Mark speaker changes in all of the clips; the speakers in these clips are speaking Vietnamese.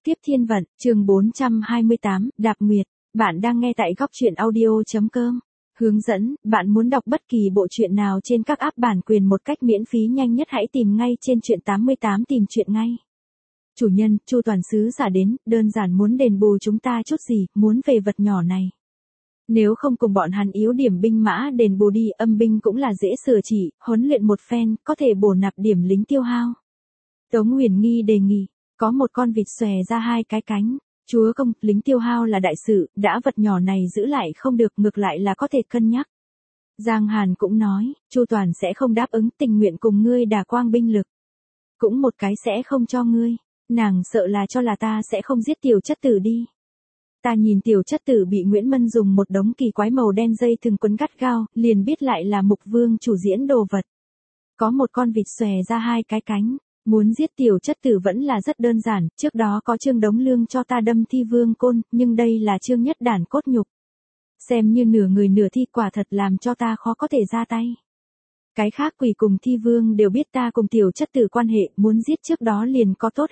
Speaker 1: Tiếp thiên vận, chương 428, Đạp Nguyệt. Bạn đang nghe tại góc truyện audio.com. Hướng dẫn, bạn muốn đọc bất kỳ bộ truyện nào trên các app bản quyền một cách miễn phí nhanh nhất hãy tìm ngay trên truyện 88 tìm truyện ngay. Chủ nhân, Chu Toàn sứ giả đến, đơn giản muốn đền bù chúng ta chút gì, muốn về vật nhỏ này. Nếu không cùng bọn hắn yếu điểm binh mã đền bù đi, âm binh cũng là dễ sửa chỉ, huấn luyện một phen, có thể bổ nạp điểm lính tiêu hao. Tống Huyền Nghi đề nghị. Có một con vịt xòe ra hai cái cánh. Chúa công, lính tiêu hao là đại sự, đã vật nhỏ này giữ lại không được, ngược lại là có thể cân nhắc. Giang Hàn cũng nói, Chu Toàn sẽ không đáp ứng, tình nguyện cùng ngươi đả quang binh lực. Cũng một cái sẽ không cho ngươi. Nàng sợ là cho là ta sẽ không giết tiểu chất tử đi. Ta nhìn tiểu chất tử bị Nguyễn Mân dùng một đống kỳ quái màu đen dây thừng quấn gắt gao, liền biết lại là Mục Vương chủ diễn đồ vật. Có một con vịt xòe ra hai cái cánh. Muốn giết tiểu chất tử vẫn là rất đơn giản, trước đó có Trương Đống Lương cho ta đâm thi vương côn, nhưng đây là Trương Nhất Đản cốt nhục. Xem như nửa người nửa thi, quả thật làm cho ta khó có thể ra tay. Cái khác quỷ cùng thi vương đều biết ta cùng tiểu chất tử quan hệ, muốn giết trước đó liền có tốt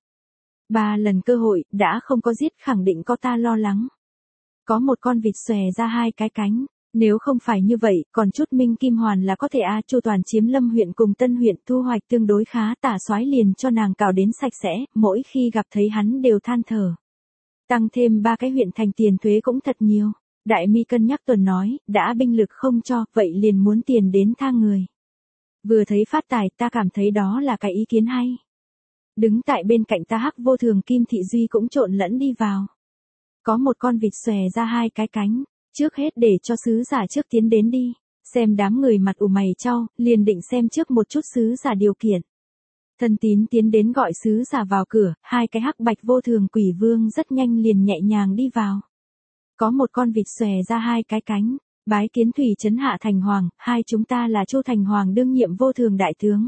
Speaker 1: 2-3 lần cơ hội, đã không có giết khẳng định có ta lo lắng. Có một con vịt xòe ra hai cái cánh. Nếu không phải như vậy, còn chút Minh Kim Hoàn là có thể Chu Toàn chiếm Lâm huyện cùng Tân huyện thu hoạch tương đối khá, Tả Soái liền cho nàng cào đến sạch sẽ, mỗi khi gặp thấy hắn đều than thở. Tăng thêm 3 cái huyện thành tiền thuế cũng thật nhiều. Đại Mi cân nhắc tuần nói, đã binh lực không cho, vậy liền muốn tiền đến tha người. Vừa thấy phát tài, ta cảm thấy đó là cái ý kiến hay. Đứng tại bên cạnh ta Hắc Vô Thường Kim Thị Duy cũng trộn lẫn đi vào. Có một con vịt xòe ra hai cái cánh. Trước hết để cho sứ giả trước tiến đến đi, xem đám người mặt ủ mày chau, liền định xem trước một chút sứ giả điều kiện. Thân Tín tiến đến gọi sứ giả vào cửa, hai cái hắc bạch vô thường quỷ vương rất nhanh liền nhẹ nhàng đi vào. Có một con vịt xòe ra hai cái cánh, bái kiến Thủy Trấn Hạ Thành Hoàng, hai chúng ta là Chu Thành Hoàng đương nhiệm vô thường đại tướng.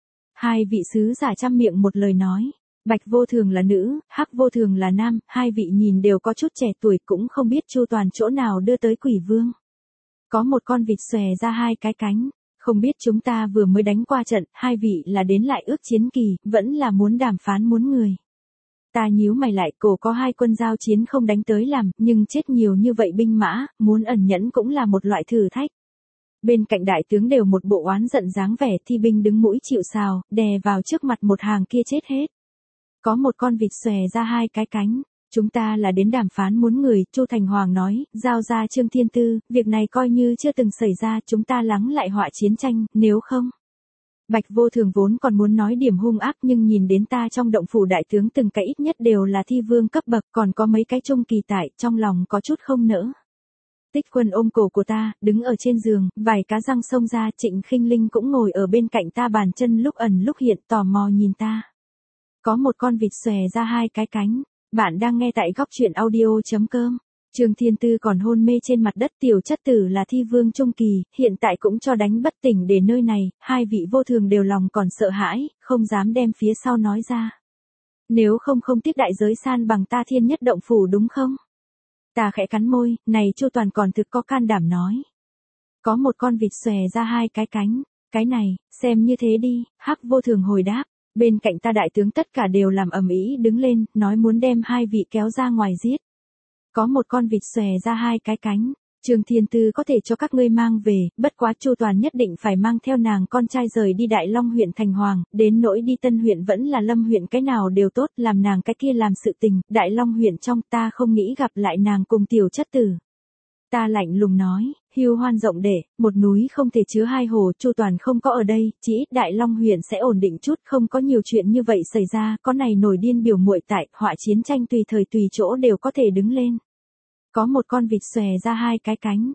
Speaker 1: Hai vị sứ giả chăm miệng một lời nói. Bạch vô thường là nữ, hắc vô thường là nam, hai vị nhìn đều có chút trẻ tuổi, cũng không biết Chu Toàn chỗ nào đưa tới quỷ vương. Có một con vịt xòe ra hai cái cánh, không biết chúng ta vừa mới đánh qua trận, hai vị là đến lại ước chiến kỳ, vẫn là muốn đàm phán muốn người. Ta nhíu mày lại, cổ có hai quân giao chiến không đánh tới làm, nhưng chết nhiều như vậy binh mã, muốn ẩn nhẫn cũng là một loại thử thách. Bên cạnh đại tướng đều một bộ oán giận dáng vẻ, thi binh đứng mũi chịu sào, đè vào trước mặt một hàng kia chết hết. Có một con vịt xòe ra hai cái cánh, chúng ta là đến đàm phán muốn người, Chu Thành Hoàng nói, giao ra Trương Thiên Tư, việc này coi như chưa từng xảy ra, chúng ta lắng lại họa chiến tranh, nếu không. Bạch vô thường vốn còn muốn nói điểm hung ác, nhưng nhìn đến ta trong động phủ đại tướng từng cái ít nhất đều là thi vương cấp bậc, còn có mấy cái trung kỳ tại, trong lòng có chút không nỡ. Tích Quân ôm cổ của ta, đứng ở trên giường, vài cá răng xông ra, Trịnh Khinh Linh cũng ngồi ở bên cạnh ta, bàn chân lúc ẩn lúc hiện, tò mò nhìn ta. Có một con vịt xòe ra hai cái cánh. Bạn đang nghe tại góc truyện audio.com. Trương Thiên Tư còn hôn mê trên mặt đất, tiểu chất tử là thi vương trung kỳ, hiện tại cũng cho đánh bất tỉnh để nơi này, hai vị vô thường đều lòng còn sợ hãi, không dám đem phía sau nói ra. Nếu không tiếc đại giới san bằng ta Thiên Nhất động phủ đúng không? Ta khẽ cắn môi, này Chu Toàn còn thực có can đảm nói. Có một con vịt xòe ra hai cái cánh, cái này, xem như thế đi, Hắc Vô Thường hồi đáp. Bên cạnh ta đại tướng tất cả đều làm ầm ĩ đứng lên, nói muốn đem hai vị kéo ra ngoài giết. Có một con vịt xòe ra hai cái cánh, Trương Thiên Tư có thể cho các ngươi mang về, bất quá Chu Toàn nhất định phải mang theo nàng con trai rời đi Đại Long huyện Thành Hoàng, đến nỗi đi Tân huyện vẫn là Lâm huyện, cái nào đều tốt, làm nàng cái kia làm sự tình, Đại Long huyện trong ta không nghĩ gặp lại nàng cùng tiểu chất tử. Ta lạnh lùng nói, Hưu Hoan rộng để, một núi không thể chứa hai hồ, Chu Toàn không có ở đây, chỉ ít Đại Long huyện sẽ ổn định chút, không có nhiều chuyện như vậy xảy ra, có này nổi điên biểu muội tại, họa chiến tranh tùy thời tùy chỗ đều có thể đứng lên. Có một con vịt xòe ra hai cái cánh,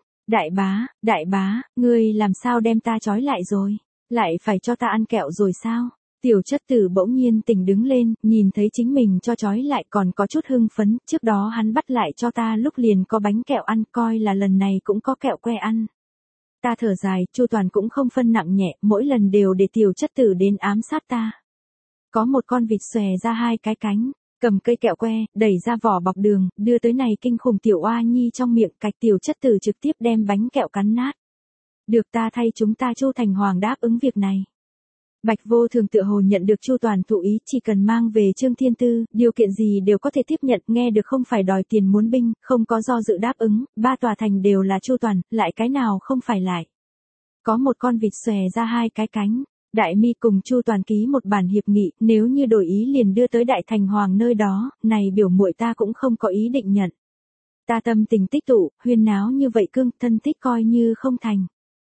Speaker 1: đại bá, ngươi làm sao đem ta trói lại rồi, lại phải cho ta ăn kẹo rồi sao? Tiểu chất tử bỗng nhiên tỉnh đứng lên, nhìn thấy chính mình cho trói lại còn có chút hưng phấn, trước đó hắn bắt lại cho ta lúc liền có bánh kẹo ăn, coi là lần này cũng có kẹo que ăn. Ta thở dài, Chu Toàn cũng không phân nặng nhẹ, mỗi lần đều để tiểu chất tử đến ám sát ta. Có một con vịt xòe ra hai cái cánh, cầm cây kẹo que, đẩy ra vỏ bọc đường, đưa tới này kinh khủng tiểu oa nhi trong miệng, cạch tiểu chất tử trực tiếp đem bánh kẹo cắn nát. Được ta thay chúng ta Chu Thành Hoàng đáp ứng việc này. Bạch Vô Thường tựa hồ nhận được Chu Toàn thụ ý, chỉ cần mang về Trương Thiên Tư, điều kiện gì đều có thể tiếp nhận, nghe được không phải đòi tiền muốn binh, không có do dự đáp ứng, 3 tòa thành đều là Chu Toàn, lại cái nào không phải lại. Có một con vịt xòe ra 2 cái cánh. Đại Mi cùng Chu Toàn ký một bản hiệp nghị, nếu như đổi ý liền đưa tới Đại Thành Hoàng nơi đó, này biểu muội ta cũng không có ý định nhận. Ta tâm tình tích tụ, huyên náo như vậy cương, thân thích coi như không thành.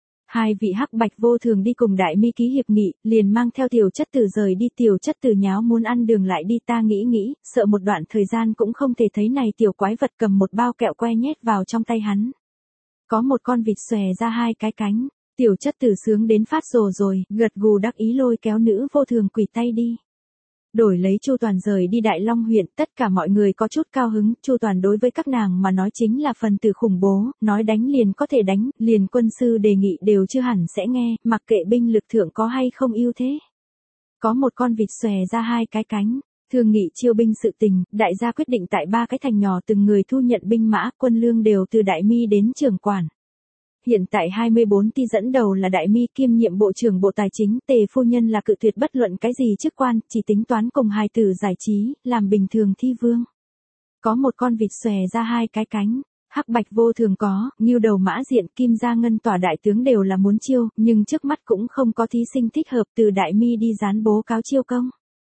Speaker 1: 2 vị hắc Bạch Vô Thường đi cùng Đại Mi ký hiệp nghị, liền mang theo Tiểu Chất Tử rời đi. Tiểu Chất Tử nháo muốn ăn đường lại đi, ta nghĩ, sợ một đoạn thời gian cũng không thể thấy này tiểu quái vật, cầm một bao kẹo que nhét vào trong tay hắn. Có một con vịt xòe ra 2 cái cánh. Tiểu Chất Tử sướng đến phát rồ rồi, gật gù đắc ý lôi kéo nữ vô thường quỳ tay đi. Đổi lấy Chu Toàn rời đi Đại Long huyện, tất cả mọi người có chút cao hứng, Chu Toàn đối với các nàng mà nói chính là phần tử khủng bố, nói đánh liền có thể đánh, liền quân sư đề nghị đều chưa hẳn sẽ nghe, mặc kệ binh lực thượng có hay không ưu thế. Có một con vịt xòe ra 2 cái cánh. Thương nghị chiêu binh sự tình, đại gia quyết định tại 3 cái thành nhỏ từng người thu nhận binh mã, quân lương đều từ Đại Mi đến trưởng quản. Hiện tại 24 ti dẫn đầu là Đại Mi, kiêm nhiệm bộ trưởng Bộ Tài chính, Tề phu nhân là cự tuyệt bất luận cái gì chức quan, chỉ tính toán cùng hài tử giải trí, làm bình thường thi vương. Có một con vịt xòe ra 2 cái cánh. Hắc Bạch Vô Thường có, Ngưu Đầu Mã Diện, Kim Gia Ngân Tỏa đại tướng đều là muốn chiêu, nhưng trước mắt cũng không có thí sinh thích hợp, từ Đại Mi đi dán bố cáo chiêu công.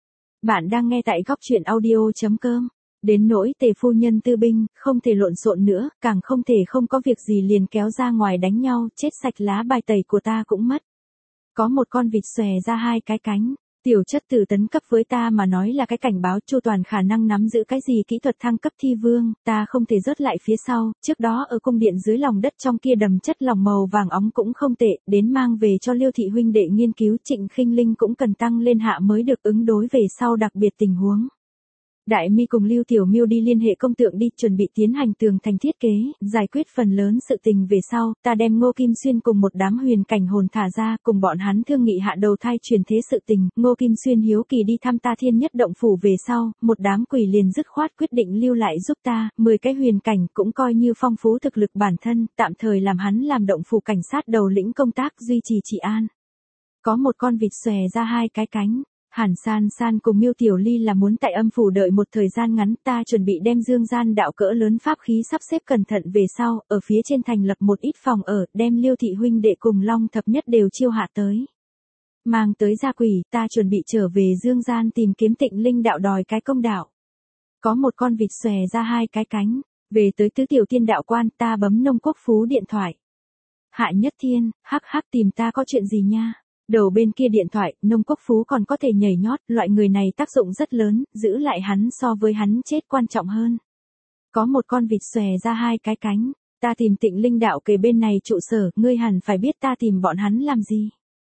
Speaker 1: Bạn đang nghe tại góc truyện audio.com. Đến nỗi Tề phu nhân tư binh, không thể lộn xộn nữa, càng không thể không có việc gì liền kéo ra ngoài đánh nhau, chết sạch lá bài tẩy của ta cũng mất. Có một con vịt xòe ra 2 cái cánh. Tiểu Chất Tử tấn cấp với ta mà nói là cái cảnh báo, Chu Toàn khả năng nắm giữ cái gì kỹ thuật thăng cấp thi vương, ta không thể rớt lại phía sau, trước đó ở cung điện dưới lòng đất trong kia đầm chất lỏng màu vàng óng cũng không tệ, đến mang về cho Liêu thị huynh đệ nghiên cứu, Trịnh Khinh Linh cũng cần tăng lên hạ mới được ứng đối về sau đặc biệt tình huống. Đại Mi cùng Lưu Tiểu Miêu đi liên hệ công tượng đi, chuẩn bị tiến hành tường thành thiết kế, giải quyết phần lớn sự tình về sau, ta đem Ngô Kim Xuyên cùng một đám huyền cảnh hồn thả ra, cùng bọn hắn thương nghị hạ đầu thai truyền thế sự tình. Ngô Kim Xuyên hiếu kỳ đi thăm ta Thiên Nhất động phủ về sau, một đám quỷ liền dứt khoát quyết định lưu lại giúp ta, 10 cái huyền cảnh cũng coi như phong phú thực lực bản thân, tạm thời làm hắn làm động phủ cảnh sát đầu lĩnh công tác duy trì trị an. Có một con vịt xòe ra 2 cái cánh. Hàn San San cùng Miêu Tiểu Ly là muốn tại âm phủ đợi một thời gian ngắn, ta chuẩn bị đem dương gian đạo cỡ lớn pháp khí sắp xếp cẩn thận về sau, ở phía trên thành lập một ít phòng ở, đem Liêu thị huynh đệ cùng Long Thập Nhất đều chiêu hạ tới. Mang tới gia quỷ, ta chuẩn bị trở về dương gian tìm kiếm Tịnh Linh đạo đòi cái công đạo. Có một con vịt xòe ra 2 cái cánh. Về tới Tứ Tiểu Tiên đạo quan, ta bấm Nông Quốc Phú điện thoại. Hạ Nhất Thiên, hắc tìm ta có chuyện gì nha? Đầu bên kia điện thoại, Nông Quốc Phú còn có thể nhảy nhót, loại người này tác dụng rất lớn, giữ lại hắn so với hắn chết quan trọng hơn. Có một con vịt xòe ra 2 cái cánh. Ta tìm Tịnh Linh đạo kề bên này trụ sở, ngươi hẳn phải biết ta tìm bọn hắn làm gì.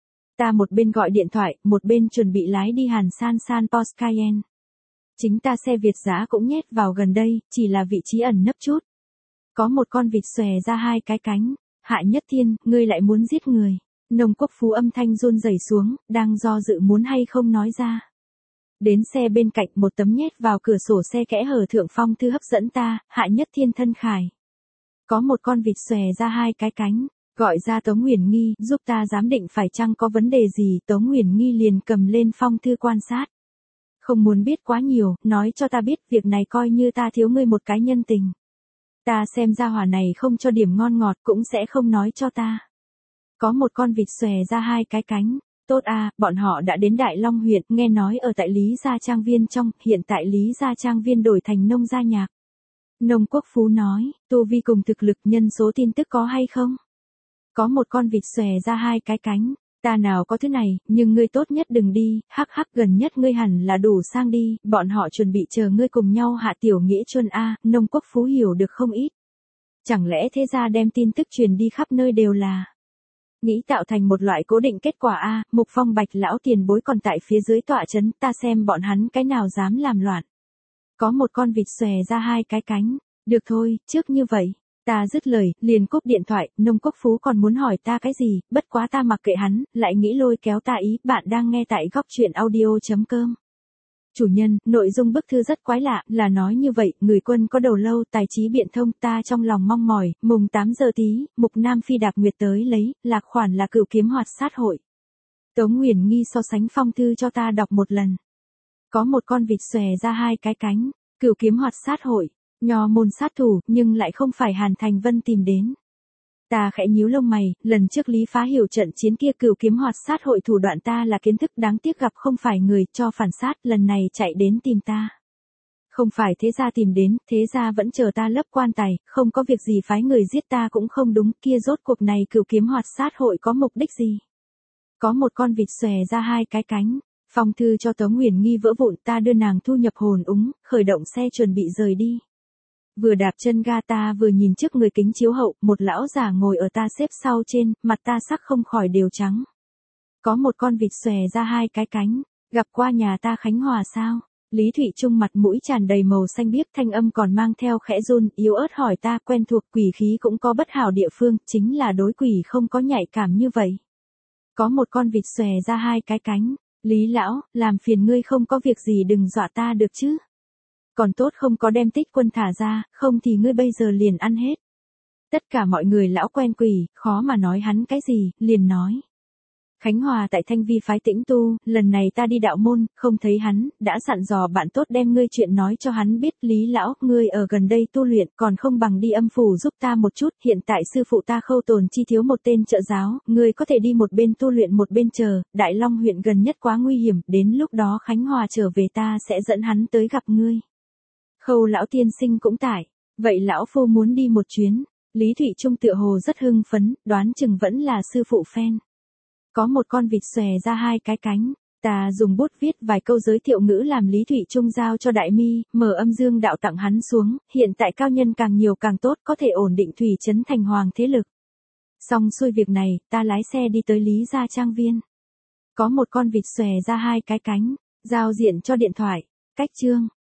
Speaker 1: Ta một bên gọi điện thoại, một bên chuẩn bị lái đi Hàn San San Porsche Cayenne. Chính ta xe Việt giá cũng nhét vào gần đây, chỉ là vị trí ẩn nấp chút. Có một con vịt xòe ra 2 cái cánh. Hạ Nhất Thiên, ngươi lại muốn giết người. Nông Quốc Phú âm thanh run rẩy xuống, đang do dự muốn hay không nói ra. Đến xe bên cạnh, một tấm nhét vào cửa sổ xe kẽ hở thượng phong thư hấp dẫn ta, Hạ Nhất Thiên thân khải. Có một con vịt xòe ra 2 cái cánh, gọi ra Tống Huyền Nghi, giúp ta giám định phải chăng có vấn đề gì. Tống Huyền Nghi liền cầm lên phong thư quan sát. Không muốn biết quá nhiều, nói cho ta biết, việc này coi như ta thiếu ngươi một cái nhân tình. Ta xem ra hỏa này không cho điểm ngon ngọt cũng sẽ không nói cho ta. Có một con vịt xòe ra 2 cái cánh. Tốt à, bọn họ đã đến Đại Long huyện, nghe nói ở tại Lý Gia Trang Viên trong, hiện tại Lý Gia Trang Viên đổi thành Nông Gia Nhạc. Nông Quốc Phú nói, tu vi cùng thực lực nhân số tin tức có hay không? Có một con vịt xòe ra 2 cái cánh. Ta nào có thứ này, nhưng ngươi tốt nhất đừng đi, gần nhất ngươi hẳn là đủ sang đi, bọn họ chuẩn bị chờ ngươi cùng nhau hạ tiểu nghĩa chuân a. Nông Quốc Phú hiểu được không ít. Chẳng lẽ thế ra đem tin tức truyền đi khắp nơi đều là nghĩ tạo thành một loại cố định kết quả a. Mục Phong Bạch lão tiền bối còn tại phía dưới tọa trấn, ta xem bọn hắn cái nào dám làm loạn. Có một con vịt xòe ra 2 cái cánh. Được thôi, trước như vậy. Ta dứt lời, liền cúp điện thoại. Nông Quốc Phú còn muốn hỏi ta cái gì, bất quá ta mặc kệ hắn, lại nghĩ lôi kéo ta ý. Bạn đang nghe tại góc truyện audio.com. Chủ nhân, nội dung bức thư rất quái lạ, là nói như vậy, người quân có đầu lâu, tài trí biện thông, ta trong lòng mong mỏi, mùng 8 giờ tí, Mục Nam Phi Đạp Nguyệt tới lấy, lạc khoản là Cửu Kiếm Hoạt Sát hội. Tống Uyển Nghi so sánh phong thư cho ta đọc một lần. Có một con vịt xòe ra hai cái cánh, cửu kiếm hoạt sát hội, nho môn sát thủ, nhưng lại không phải Hàn Thành Vân tìm đến. Ta khẽ nhíu lông mày, lần trước Lý Phá hiểu trận chiến kia cửu kiếm hoạt sát hội thủ đoạn ta là kiến thức đáng tiếc gặp không phải người cho phản sát, lần này chạy đến tìm ta. Không phải thế gia tìm đến, thế gia vẫn chờ ta lấp quan tài, không có việc gì phái người giết ta cũng không đúng, kia rốt cuộc này cửu kiếm hoạt sát hội có mục đích gì? Có một con vịt xòe ra hai cái cánh, phong thư cho Tống Uyển Nghi vỡ vụn, ta đưa nàng thu nhập hồn úng, khởi động xe chuẩn bị rời đi. Vừa đạp chân ga ta vừa nhìn trước người kính chiếu hậu, một lão già ngồi ở ta xếp sau trên, mặt ta sắc không khỏi đều trắng. Có một con vịt xòe ra hai cái cánh, gặp qua nhà ta Khánh Hòa sao? Lý Thụy Trung mặt mũi tràn đầy màu xanh biếc, thanh âm còn mang theo khẽ run, yếu ớt hỏi ta, quen thuộc quỷ khí cũng có bất hảo địa phương, chính là đối quỷ không có nhạy cảm như vậy. Có một con vịt xòe ra hai cái cánh, Lý lão, làm phiền ngươi không có việc gì đừng dọa ta được chứ. Còn tốt không có đem Tích Quân thả ra, không thì ngươi bây giờ liền ăn hết. Tất cả mọi người lão quen quỷ, khó mà nói hắn cái gì, liền nói. Khánh Hòa tại Thanh Vi phái tĩnh tu, lần này ta đi đạo môn, không thấy hắn, đã dặn dò bạn tốt đem ngươi chuyện nói cho hắn biết. Lý lão, ngươi ở gần đây tu luyện, còn không bằng đi âm phủ giúp ta một chút, hiện tại sư phụ ta Khâu Tồn Chi thiếu một tên trợ giáo, ngươi có thể đi một bên tu luyện một bên chờ, Đại Long huyện gần nhất quá nguy hiểm, đến lúc đó Khánh Hòa trở về ta sẽ dẫn hắn tới gặp ngươi. Khâu lão tiên sinh cũng tại, vậy lão phu muốn đi một chuyến. Lý Thụy Trung tựa hồ rất hưng phấn, đoán chừng vẫn là sư phụ fan. Có một con vịt xòe ra hai cái cánh, ta dùng bút viết vài câu giới thiệu ngữ làm Lý Thụy Trung giao cho Đại Mi, mở âm dương đạo tặng hắn xuống, hiện tại cao nhân càng nhiều càng tốt, có thể ổn định thủy trấn thành hoàng thế lực. Xong xuôi việc này, ta lái xe đi tới Lý gia trang viên. Có một con vịt xòe ra hai cái cánh, giao diện cho điện thoại, cách chương.